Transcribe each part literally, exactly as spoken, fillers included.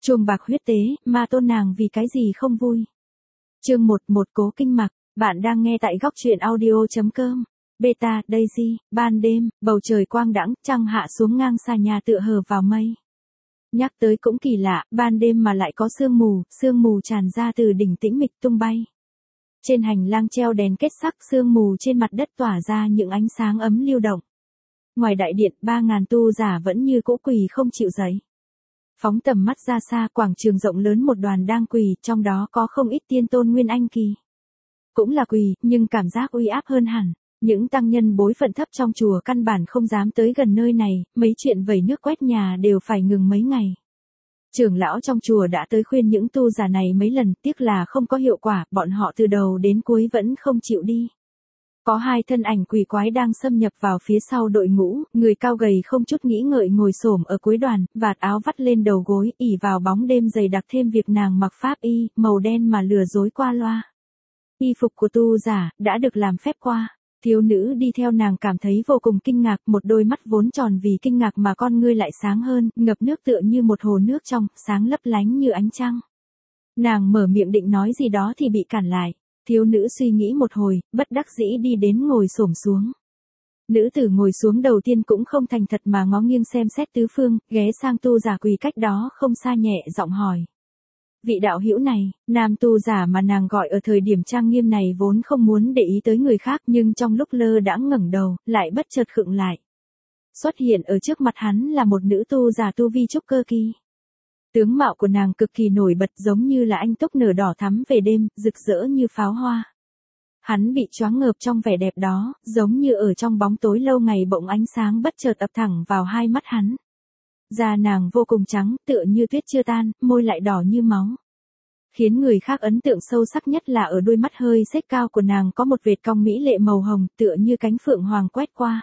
Chuông bạc huyết tế, ma tôn nàng vì cái gì không vui. Chương một, một Cố Kinh Mặc, bạn đang nghe tại góc truyện audio chấm com. Beta, Daisy, ban đêm, bầu trời quang đãng, trăng hạ xuống ngang xà nhà tựa hờ vào mây. Nhắc tới cũng kỳ lạ, ban đêm mà lại có sương mù, sương mù tràn ra từ đỉnh tĩnh mịch tung bay. Trên hành lang treo đèn kết sắc, sương mù trên mặt đất tỏa ra những ánh sáng ấm lưu động. Ngoài đại điện, ba ngàn tu giả vẫn như cũ quỳ không chịu dậy. Phóng tầm mắt ra xa, quảng trường rộng lớn một đoàn đang quỳ, trong đó có không ít tiên tôn nguyên anh kỳ. Cũng là quỳ, nhưng cảm giác uy áp hơn hẳn. Những tăng nhân bối phận thấp trong chùa căn bản không dám tới gần nơi này, mấy chuyện vẩy nước quét nhà đều phải ngừng mấy ngày. Trưởng lão trong chùa đã tới khuyên những tu giả này mấy lần, tiếc là không có hiệu quả, bọn họ từ đầu đến cuối vẫn không chịu đi. Có hai thân ảnh quỷ quái đang xâm nhập vào phía sau đội ngũ, người cao gầy không chút nghĩ ngợi ngồi xổm ở cuối đoàn, vạt áo vắt lên đầu gối, ỉ vào bóng đêm dày đặc thêm việc nàng mặc pháp y, màu đen mà lừa dối qua loa. Y phục của tu giả, đã được làm phép qua. Thiếu nữ đi theo nàng cảm thấy vô cùng kinh ngạc, một đôi mắt vốn tròn vì kinh ngạc mà con ngươi lại sáng hơn, ngập nước tựa như một hồ nước trong, sáng lấp lánh như ánh trăng. Nàng mở miệng định nói gì đó thì bị cản lại. Thiếu nữ suy nghĩ một hồi, bất đắc dĩ đi đến ngồi xổm xuống. Nữ tử ngồi xuống đầu tiên cũng không thành thật mà ngó nghiêng xem xét tứ phương, ghé sang tu giả quỳ cách đó không xa nhẹ giọng hỏi. Vị đạo hữu này, nam tu giả mà nàng gọi ở thời điểm trang nghiêm này vốn không muốn để ý tới người khác, nhưng trong lúc lơ đãng ngẩng đầu, lại bất chợt khựng lại. Xuất hiện ở trước mặt hắn là một nữ tu giả tu vi trúc cơ kỳ. Tướng mạo của nàng cực kỳ nổi bật, giống như là anh túc nở đỏ thắm về đêm, rực rỡ như pháo hoa. Hắn bị choáng ngợp trong vẻ đẹp đó, giống như ở trong bóng tối lâu ngày bỗng ánh sáng bất chợt ập thẳng vào hai mắt hắn. Da nàng vô cùng trắng, tựa như tuyết chưa tan, môi lại đỏ như máu. Khiến người khác ấn tượng sâu sắc nhất là ở đôi mắt hơi xếch cao của nàng có một vệt cong mỹ lệ màu hồng, tựa như cánh phượng hoàng quét qua.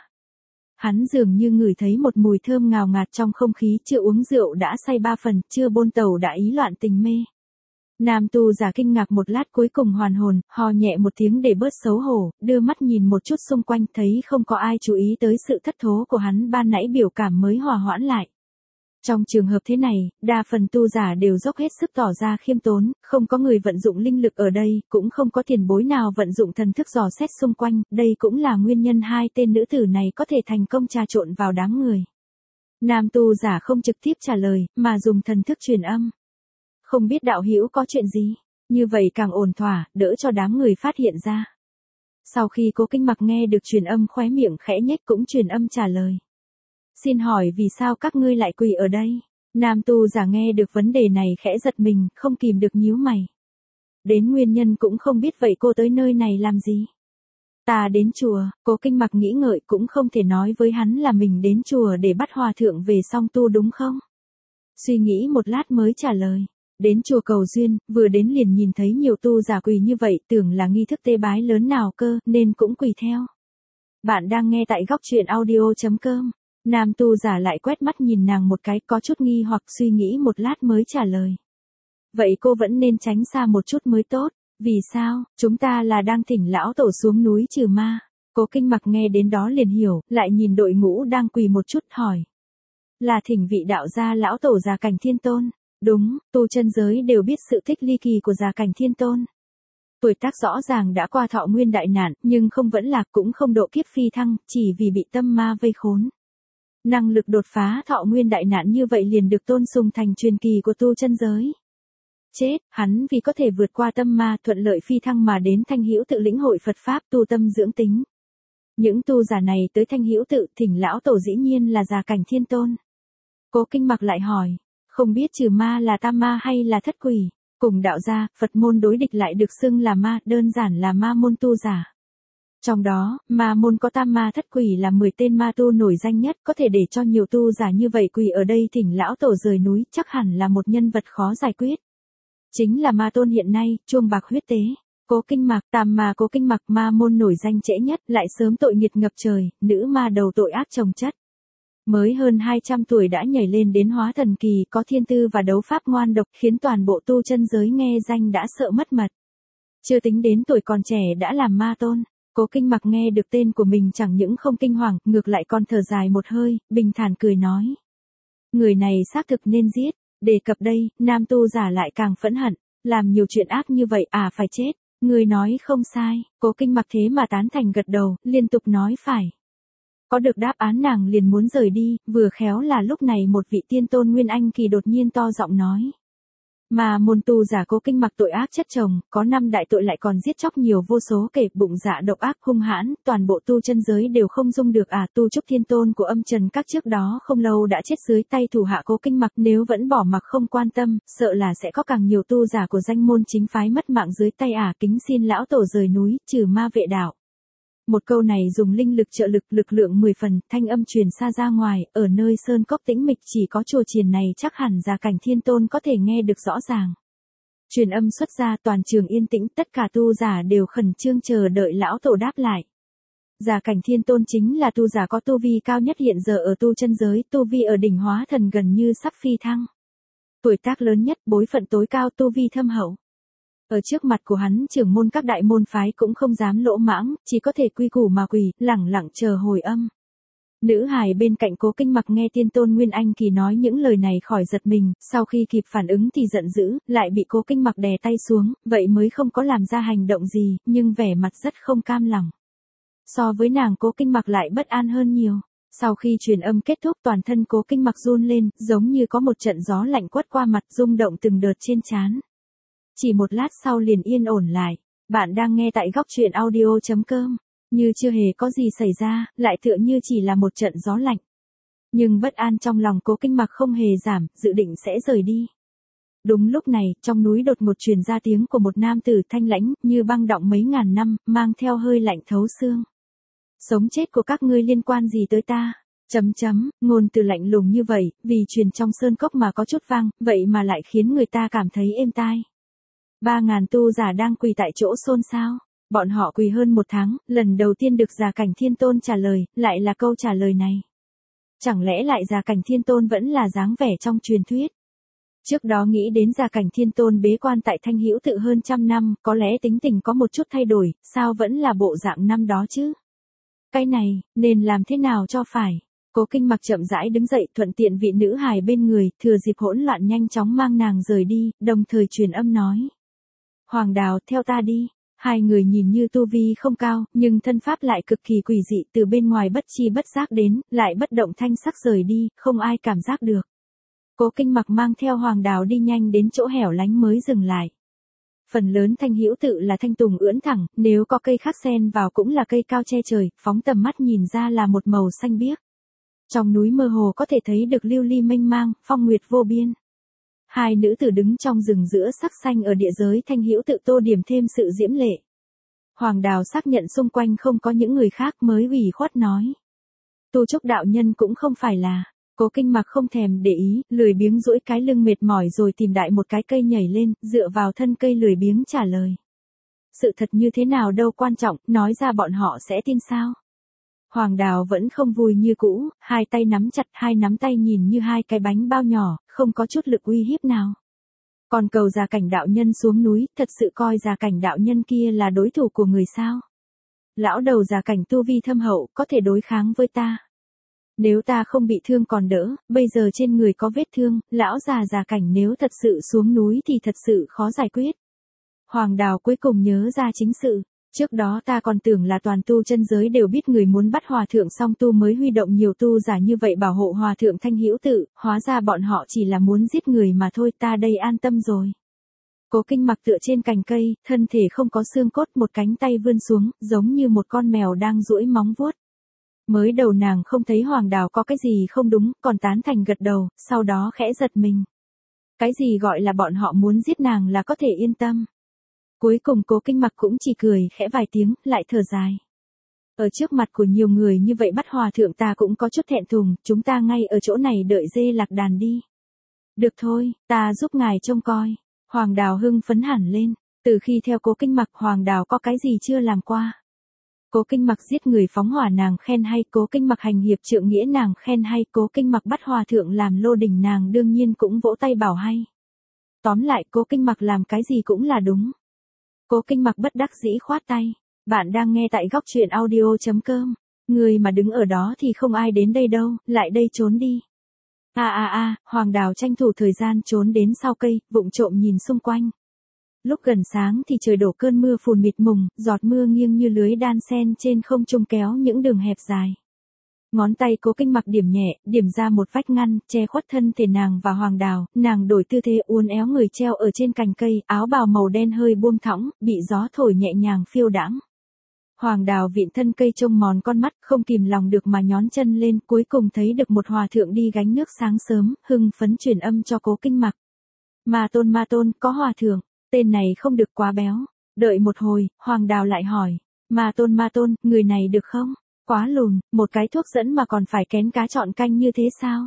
Hắn dường như ngửi thấy một mùi thơm ngào ngạt trong không khí, chưa uống rượu đã say ba phần, chưa bôn tàu đã ý loạn tình mê. Nam tu giả kinh ngạc một lát cuối cùng hoàn hồn, hò nhẹ một tiếng để bớt xấu hổ, đưa mắt nhìn một chút xung quanh thấy không có ai chú ý tới sự thất thố của hắn ban nãy, biểu cảm mới hòa hoãn lại. Trong trường hợp thế này, đa phần tu giả đều dốc hết sức tỏ ra khiêm tốn, không có người vận dụng linh lực ở đây, cũng không có tiền bối nào vận dụng thần thức dò xét xung quanh, đây cũng là nguyên nhân hai tên nữ tử này có thể thành công trà trộn vào đám người. Nam tu giả không trực tiếp trả lời, mà dùng thần thức truyền âm. Không biết đạo hữu có chuyện gì, như vậy càng ổn thỏa, đỡ cho đám người phát hiện ra. Sau khi Cố Kinh Mặc nghe được truyền âm, khóe miệng khẽ nhếch cũng truyền âm trả lời. Xin hỏi vì sao các ngươi lại quỳ ở đây? Nam tu giả nghe được vấn đề này khẽ giật mình, không kìm được nhíu mày. Đến nguyên nhân cũng không biết, vậy cô tới nơi này làm gì? Ta đến chùa. Cố Kinh Mặc nghĩ ngợi cũng không thể nói với hắn là mình đến chùa để bắt hòa thượng về song tu đúng không? Suy nghĩ một lát mới trả lời. Đến chùa cầu duyên, vừa đến liền nhìn thấy nhiều tu giả quỳ như vậy, tưởng là nghi thức tế bái lớn nào cơ, nên cũng quỳ theo. Bạn đang nghe tại góc truyện audio chấm com. Nam tu giả lại quét mắt nhìn nàng một cái, có chút nghi hoặc, suy nghĩ một lát mới trả lời. Vậy cô vẫn nên tránh xa một chút mới tốt. Vì sao? Chúng ta là đang thỉnh lão tổ xuống núi trừ ma. Cố Kinh Mặc nghe đến đó liền hiểu, lại nhìn đội ngũ đang quỳ một chút hỏi. Là thỉnh vị đạo gia lão tổ Già Cảnh Thiên Tôn. Đúng, tu chân giới đều biết sự thích ly kỳ của Già Cảnh Thiên Tôn. Tuổi tác rõ ràng đã qua thọ nguyên đại nạn, nhưng không vẫn lạc, cũng không độ kiếp phi thăng, chỉ vì bị tâm ma vây khốn. Năng lực đột phá thọ nguyên đại nạn như vậy liền được tôn sùng thành truyền kỳ của tu chân giới. Chết, hắn vì có thể vượt qua tâm ma, thuận lợi phi thăng mà đến Thanh Hữu Tự lĩnh hội Phật pháp, tu tâm dưỡng tính. Những tu giả này tới Thanh Hữu Tự thỉnh lão tổ dĩ nhiên là Già Cảnh Thiên Tôn. Cố Kinh Mặc lại hỏi, không biết trừ ma là tam ma hay là thất quỷ? Cùng đạo gia, Phật môn đối địch lại được xưng là ma, đơn giản là ma môn tu giả. Trong đó, ma môn có tam ma thất quỷ là mười tên ma tu nổi danh nhất, có thể để cho nhiều tu giả như vậy quỳ ở đây thỉnh lão tổ rời núi, chắc hẳn là một nhân vật khó giải quyết. Chính là ma tôn hiện nay, chuông bạc huyết tế. Cố Kinh Mặc, tam ma Cố Kinh Mặc, ma môn nổi danh trễ nhất, lại sớm tội nghiệt ngập trời, nữ ma đầu tội ác chồng chất. Mới hơn hai trăm tuổi đã nhảy lên đến hóa thần kỳ, có thiên tư và đấu pháp ngoan độc, khiến toàn bộ tu chân giới nghe danh đã sợ mất mật. Chưa tính đến tuổi còn trẻ đã làm ma tôn. Cố Kinh Mặc nghe được tên của mình chẳng những không kinh hoàng, ngược lại còn thở dài một hơi, bình thản cười nói. Người này xác thực nên giết, Đề cập đây, nam tu giả lại càng phẫn hận, làm nhiều chuyện ác như vậy à phải chết, người nói không sai, Cố Kinh Mặc thế mà tán thành gật đầu, liên tục nói phải. Có được đáp án nàng liền muốn rời đi, vừa khéo là lúc này một vị tiên tôn Nguyên Anh kỳ đột nhiên to giọng nói. Mà môn tu giả Cố Kinh Mặc tội ác chất chồng, có năm đại tội lại còn giết chóc nhiều vô số kể, bụng dạ độc ác hung hãn, toàn bộ tu chân giới đều không dung được à. Tu Trúc Thiên Tôn của âm trần các trước đó không lâu đã chết dưới tay thủ hạ Cố Kinh Mặc, nếu vẫn bỏ mặc không quan tâm, sợ là sẽ có càng nhiều tu giả của danh môn chính phái mất mạng dưới tay à. Kính xin lão tổ rời núi, trừ ma vệ đạo. Một câu này dùng linh lực trợ lực, lực lượng mười phần, thanh âm truyền xa ra ngoài, ở nơi sơn cốc tĩnh mịch chỉ có chùa chiền này chắc hẳn Già Cảnh Thiên Tôn có thể nghe được rõ ràng. Truyền âm xuất ra, toàn trường yên tĩnh, tất cả tu giả đều khẩn trương chờ đợi lão tổ đáp lại. Già Cảnh Thiên Tôn chính là tu giả có tu vi cao nhất hiện giờ ở tu chân giới, tu vi ở đỉnh hóa thần gần như sắp phi thăng. Tuổi tác lớn nhất, bối phận tối cao, tu vi thâm hậu. Ở trước mặt của hắn, trưởng môn các đại môn phái cũng không dám lỗ mãng, chỉ có thể quy củ mà quỳ, lẳng lặng chờ hồi âm. Nữ hài bên cạnh Cố Kinh Mặc nghe tiên tôn Nguyên Anh kỳ nói những lời này khỏi giật mình, sau khi kịp phản ứng thì giận dữ, lại bị Cố Kinh Mặc đè tay xuống, vậy mới không có làm ra hành động gì, nhưng vẻ mặt rất không cam lòng. So với nàng Cố Kinh Mặc lại bất an hơn nhiều. Sau khi truyền âm kết thúc, toàn thân Cố Kinh Mặc run lên, giống như có một trận gió lạnh quất qua mặt, rung động từng đợt trên trán. Chỉ một lát sau liền yên ổn lại. Bạn đang nghe tại góc truyện audio chấm com. Như chưa hề có gì xảy ra, lại tựa như chỉ là một trận gió lạnh. Nhưng bất an trong lòng Cố Kinh Mặc không hề giảm, dự định sẽ rời đi. Đúng lúc này, trong núi đột ngột truyền ra tiếng của một nam tử thanh lãnh, như băng đọng mấy ngàn năm, mang theo hơi lạnh thấu xương. Sống chết của các ngươi liên quan gì tới ta? Chấm chấm, ngôn từ lạnh lùng như vậy, vì truyền trong sơn cốc mà có chút vang, vậy mà lại khiến người ta cảm thấy êm tai. Ba ngàn tu giả đang quỳ tại chỗ xôn xao. Bọn họ quỳ hơn một tháng, lần đầu tiên được Già Cảnh Thiên Tôn trả lời, lại là câu trả lời này. Chẳng lẽ lại Già Cảnh Thiên Tôn vẫn là dáng vẻ trong truyền thuyết? Trước đó nghĩ đến Già Cảnh Thiên Tôn bế quan tại Thanh Hữu Tự hơn trăm năm, có lẽ tính tình có một chút thay đổi, sao vẫn là bộ dạng năm đó chứ? Cái này, nên làm thế nào cho phải? Cố Kinh Mặc chậm rãi đứng dậy, thuận tiện vị nữ hài bên người, thừa dịp hỗn loạn nhanh chóng mang nàng rời đi, đồng thời truyền âm nói. Hoàng Đào, theo ta đi. Hai người nhìn như tu vi không cao, nhưng thân pháp lại cực kỳ quỷ dị, từ bên ngoài bất chi bất giác đến, lại bất động thanh sắc rời đi, không ai cảm giác được. Cố Kinh Mặc mang theo Hoàng Đào đi nhanh đến chỗ hẻo lánh mới dừng lại. Phần lớn Thanh Hữu Tự là thanh tùng ưỡn thẳng, nếu có cây khác xen vào cũng là cây cao che trời, phóng tầm mắt nhìn ra là một màu xanh biếc. Trong núi mơ hồ có thể thấy được lưu ly mênh mang, phong nguyệt vô biên. Hai nữ tử đứng trong rừng giữa sắc xanh ở địa giới Thanh Hữu Tự tô điểm thêm sự diễm lệ. Hoàng Đào xác nhận xung quanh không có những người khác mới ủy khuất nói. Tu Trúc đạo nhân cũng không phải là. Cố Kinh Mặc không thèm để ý, lười biếng duỗi cái lưng mệt mỏi rồi tìm đại một cái cây nhảy lên, dựa vào thân cây lười biếng trả lời. Sự thật như thế nào đâu quan trọng, nói ra bọn họ sẽ tin sao? Hoàng Đào vẫn không vui như cũ, hai tay nắm chặt, hai nắm tay nhìn như hai cái bánh bao nhỏ, không có chút lực uy hiếp nào. Còn cầu Già Cảnh đạo nhân xuống núi, thật sự coi Già Cảnh đạo nhân kia là đối thủ của người sao? Lão đầu Già Cảnh tu vi thâm hậu, có thể đối kháng với ta. Nếu ta không bị thương còn đỡ, bây giờ trên người có vết thương, lão già Già Cảnh nếu thật sự xuống núi thì thật sự khó giải quyết. Hoàng Đào cuối cùng nhớ ra chính sự. Trước đó ta còn tưởng là toàn tu chân giới đều biết người muốn bắt hòa thượng song tu mới huy động nhiều tu giả như vậy bảo hộ hòa thượng Thanh Hữu Tự, hóa ra bọn họ chỉ là muốn giết người mà thôi, ta đây an tâm rồi. Cố Kinh Mặc tựa trên cành cây, thân thể không có xương cốt, một cánh tay vươn xuống, giống như một con mèo đang duỗi móng vuốt. Mới đầu nàng không thấy Hoàng Đào có cái gì không đúng, còn tán thành gật đầu, sau đó khẽ giật mình. Cái gì gọi là bọn họ muốn giết nàng là có thể yên tâm. Cuối cùng Cố Kinh Mặc cũng chỉ cười khẽ vài tiếng, lại thở dài. Ở trước mặt của nhiều người như vậy bắt hòa thượng ta cũng có chút thẹn thùng, chúng ta ngay ở chỗ này đợi dê lạc đàn đi. Được thôi, ta giúp ngài trông coi. Hoàng Đào hưng phấn hẳn lên, từ khi theo Cố Kinh Mặc Hoàng Đào có cái gì chưa làm qua. Cố Kinh Mặc giết người phóng hỏa nàng khen hay, Cố Kinh Mặc hành hiệp trượng nghĩa nàng khen hay, Cố Kinh Mặc bắt hòa thượng làm lô đình nàng đương nhiên cũng vỗ tay bảo hay. Tóm lại Cố Kinh Mặc làm cái gì cũng là đúng. Cố Kinh Mặc bất đắc dĩ khoát tay. Bạn đang nghe tại góc truyện audio chấm com. Người mà đứng ở đó thì không ai đến đây đâu, lại đây trốn đi. A a a, Hoàng Đào tranh thủ thời gian trốn đến sau cây, vụng trộm nhìn xung quanh. Lúc gần sáng thì trời đổ cơn mưa phùn mịt mùng, giọt mưa nghiêng như lưới đan sen trên không trung kéo những đường hẹp dài. Ngón tay Cố Kinh Mặc điểm nhẹ, điểm ra một vách ngăn, che khuất thân thể nàng và Hoàng Đào, nàng đổi tư thế uốn éo người treo ở trên cành cây, áo bào màu đen hơi buông thõng, bị gió thổi nhẹ nhàng phiêu đãng. Hoàng Đào vịn thân cây trông mòn con mắt, không kìm lòng được mà nhón chân lên, cuối cùng thấy được một hòa thượng đi gánh nước sáng sớm, hưng phấn truyền âm cho Cố Kinh Mặc. Ma tôn ma tôn, có hòa thượng, tên này không được quá béo. Đợi một hồi, Hoàng Đào lại hỏi, ma tôn ma tôn, người này được không? Quá lùn, một cái thuốc dẫn mà còn phải kén cá chọn canh như thế sao?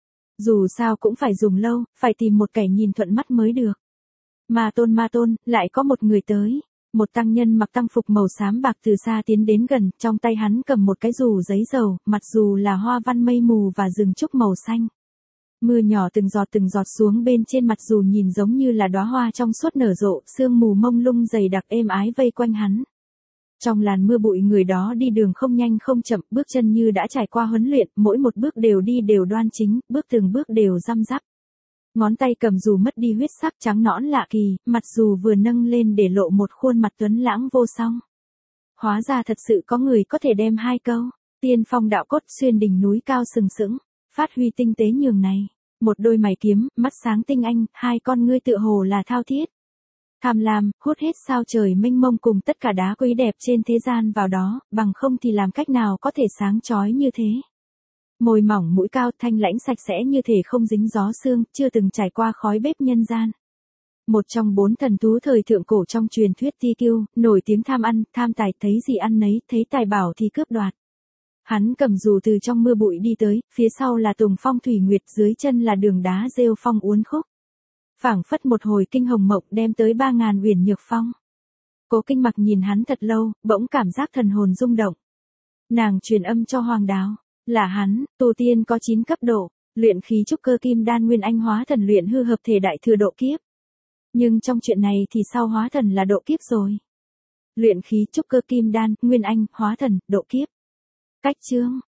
Dù sao cũng phải dùng lâu, phải tìm một kẻ nhìn thuận mắt mới được. Ma tôn ma tôn, lại có một người tới. Một tăng nhân mặc tăng phục màu xám bạc từ xa tiến đến gần, trong tay hắn cầm một cái dù giấy dầu, mặt dù là hoa văn mây mù và rừng trúc màu xanh. Mưa nhỏ từng giọt từng giọt xuống bên trên mặt dù nhìn giống như là đóa hoa trong suốt nở rộ, sương mù mông lung dày đặc êm ái vây quanh hắn. Trong làn mưa bụi người đó đi đường không nhanh không chậm, bước chân như đã trải qua huấn luyện, mỗi một bước đều đi đều đoan chính, bước từng bước đều răm rắp. Ngón tay cầm dù mất đi huyết sắc trắng nõn lạ kỳ, mặt dù vừa nâng lên để lộ một khuôn mặt tuấn lãng vô song. Hóa ra thật sự có người có thể đem hai câu, tiên phong đạo cốt xuyên đỉnh núi cao sừng sững, phát huy tinh tế nhường này. Một đôi mày kiếm, mắt sáng tinh anh, hai con ngươi tựa hồ là thao thiết. Tham lam, hút hết sao trời mênh mông cùng tất cả đá quý đẹp trên thế gian vào đó, bằng không thì làm cách nào có thể sáng chói như thế. Môi mỏng mũi cao thanh lãnh sạch sẽ như thể không dính gió sương, chưa từng trải qua khói bếp nhân gian. Một trong bốn thần thú thời thượng cổ trong truyền thuyết Ti Kiêu, nổi tiếng tham ăn, tham tài, thấy gì ăn nấy, thấy tài bảo thì cướp đoạt. Hắn cầm dù từ trong mưa bụi đi tới, phía sau là Tùng Phong Thủy Nguyệt, dưới chân là đường đá rêu phong uốn khúc. Phảng phất một hồi kinh hồng mộng đem tới ba ngàn uyển nhược phong. Cố Kinh Mặc nhìn hắn thật lâu, bỗng cảm giác thần hồn rung động. Nàng truyền âm cho Hoàng Đào, là hắn, tu tiên có chín cấp độ, luyện khí trúc cơ kim đan nguyên anh hóa thần luyện hư hợp thể đại thừa độ kiếp. Nhưng trong chuyện này thì sao hóa thần là độ kiếp rồi? Luyện khí trúc cơ kim đan, nguyên anh, hóa thần, độ kiếp. Cách chương